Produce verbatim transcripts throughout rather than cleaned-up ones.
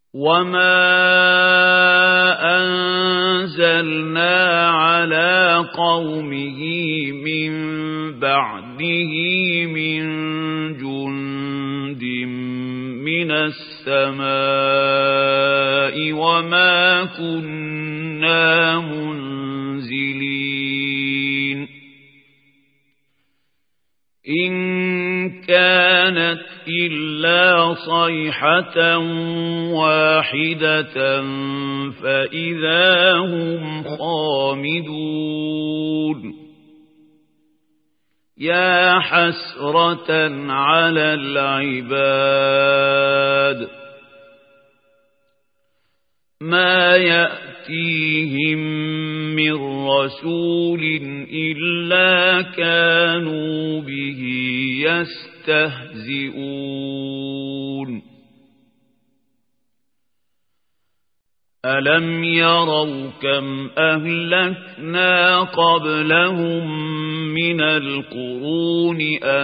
وما أنزلنا على قومه من بعده من جند من السماء وما كنا منزلين إن كانت إلا صيحة واحدة فإذا هم خامدون يا حسرة على العباد ما يأتيهم من رسول إلا كانوا به يستهزئون ألم يروا كم أهلكنا قبلهم من القرون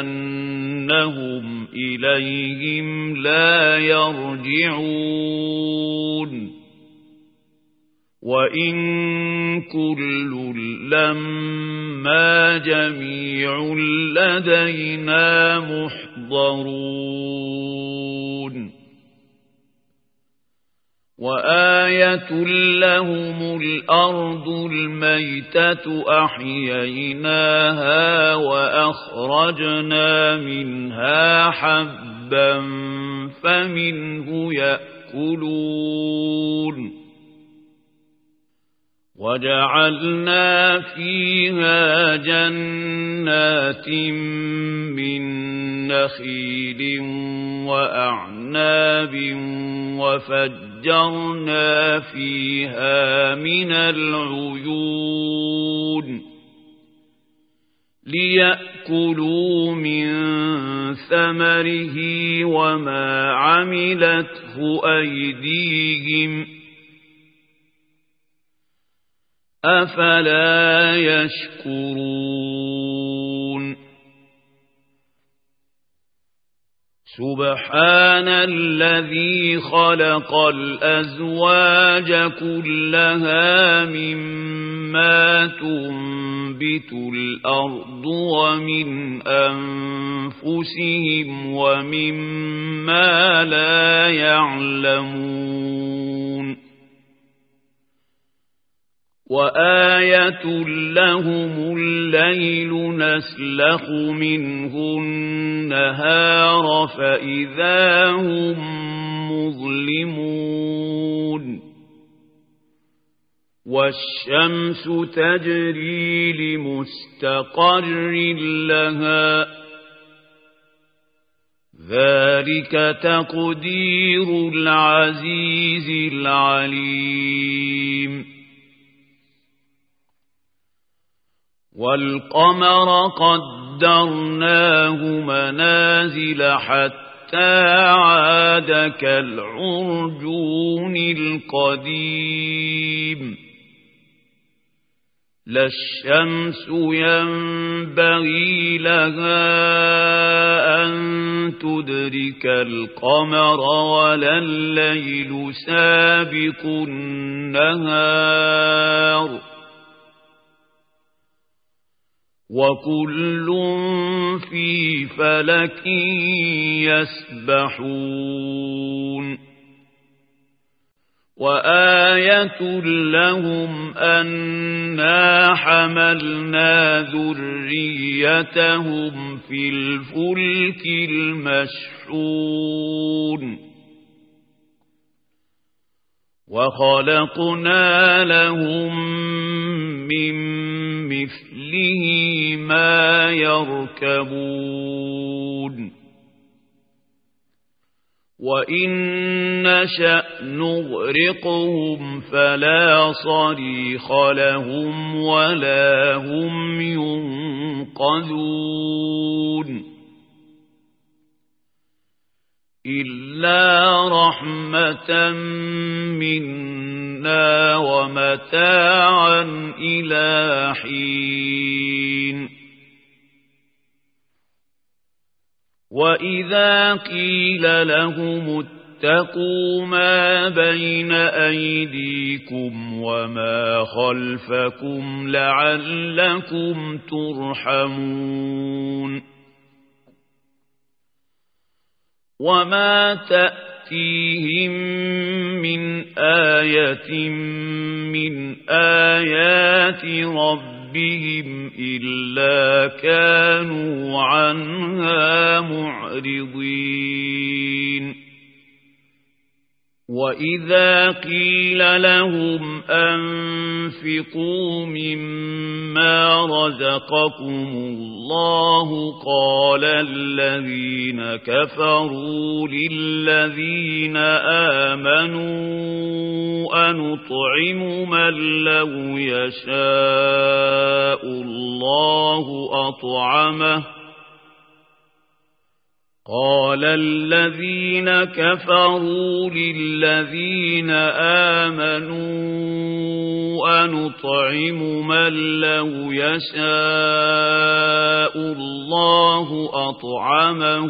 أنهم إليهم لا يرجعون وإن كل لما جميع لدينا محضرون وآية لهم الأرض الميتة أحييناها وأخرجنا منها حبا فمنه يأكلون وجعلنا فيها جنات من نخيل وأعناب وفجرنا فيها من العيون ليأكلوا من ثمره وما عملته أيديهم أفلا يشكرون سبحان الذي خلق الأزواج كلها مما تنبت الأرض ومن أنفسهم ومما لا يعلمون وآية لهم الليل نسلخ منه النهار فإذا هم مظلمون والشمس تجري لمستقر لها ذلك تقدير العزيز العليم والقمر قدرناه منازل حتى عاد كالعرجون القديم لا الشمس ينبغي لها أن تدرك القمر ولا الليل سابق النهار وكل في فلك يسبحون وآية لهم أنا حملنا ذريتهم في الفلك المشحون وخلقنا لهم من مثله ما يركبون وإن نشأ نغرقهم فلا صريخ لهم ولا هم ينقذون إلا رحمة منا ومتاعا إلى حين وإذا قيل لهم واتقوا ما بين أيديكم وما خلفكم لعلكم ترحمون وما تأتيهم من آية من آيات ربهم إلا كانوا عنها معرضين وإذا قيل لهم أنفقوا مما رزقكم الله قال الذين كفروا للذين آمنوا أنطعم من لو يشاء الله أطعمه قال الذين كفروا للذين آمنوا أنطعم من لو يشاء الله أطعمه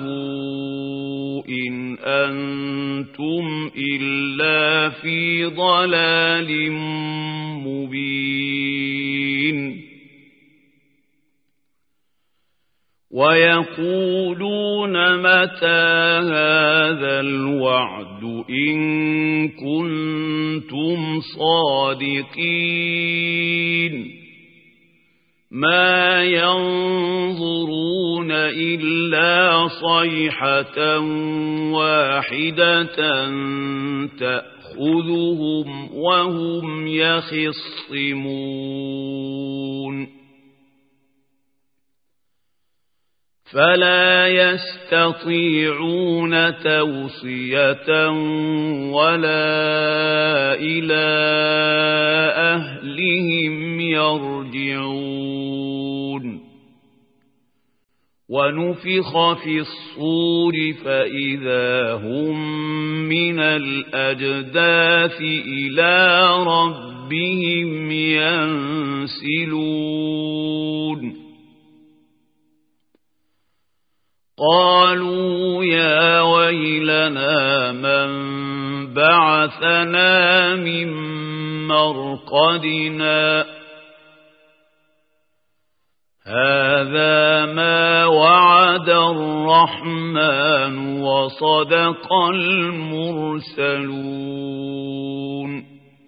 إن أنتم إلا في ضلال مبين ويقولون متى هذا الوعد إن كنتم صادقين ما ينظرون إلا صيحة واحدة تأخذهم وهم يخصمون فلا يستطيعون توصية ولا إلى أهلهم يرجعون ونفخ في الصور فإذا هم من الأجداث إلى ربهم ينسلون قالوا يا ويلنا من بعثنا من مرقدنا هذا ما وعد الرحمن وصدق المرسلون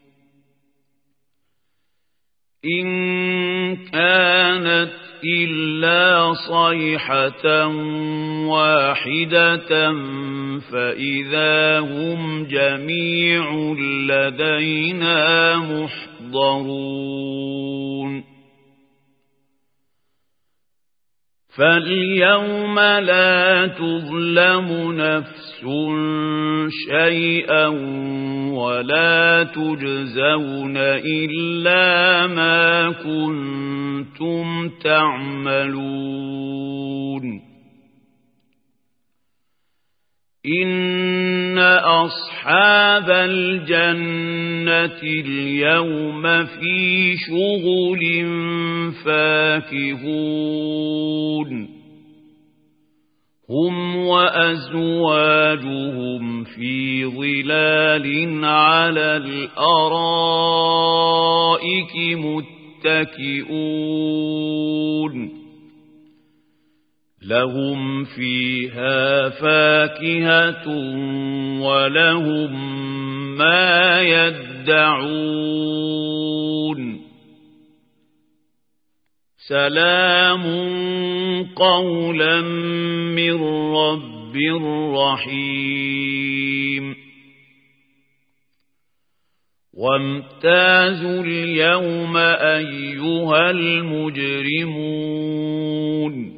إن كانت إلا صيحة واحدة فإذا هم جميع لدينا محضرون فاليوم لا تظلم نفس شيئا ولا تجزون إلا ما كنتم تعملون إن أصحاب الجنة اليوم في شغل فاكهون هم وأزواجهم في ظلال على الأرائك متكئون لهم فيها فاكهة ولهم ما يدعون سلام قولا من رب رحيم وامتازوا اليوم أيها المجرمون